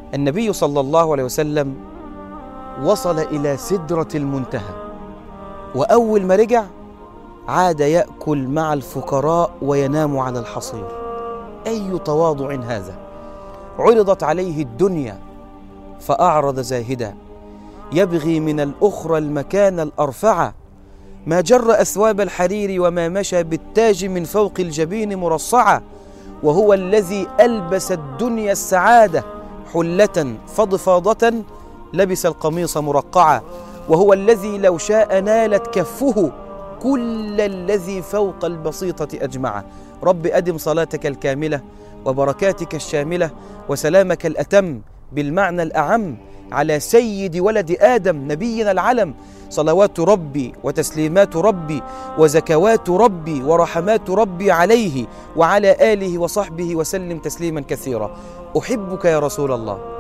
النبي صلى الله عليه وسلم وصل إلى سدرة المنتهى، وأول ما رجع عاد يأكل مع الفقراء وينام على الحصير. أي تواضع هذا! عرضت عليه الدنيا فأعرض زاهدا، يبغي من الأخرى المكان الأرفع، ما جر أثواب الحرير وما مشى بالتاج من فوق الجبين مرصعا، وهو الذي ألبس الدنيا السعادة حلة فضفاضة، لبس القميص مرقعا، وهو الذي لو شاء نالت كفه كل الذي فوق البسيطة أجمعه. رب أدم صلاتك الكاملة وبركاتك الشاملة وسلامك الأتم بالمعنى الأعم على سيد ولد آدم نبينا العلم، صلوات ربي وتسليمات ربي وزكوات ربي ورحمات ربي عليه وعلى آله وصحبه وسلم تسليما كثيرا. أحبك يا رسول الله،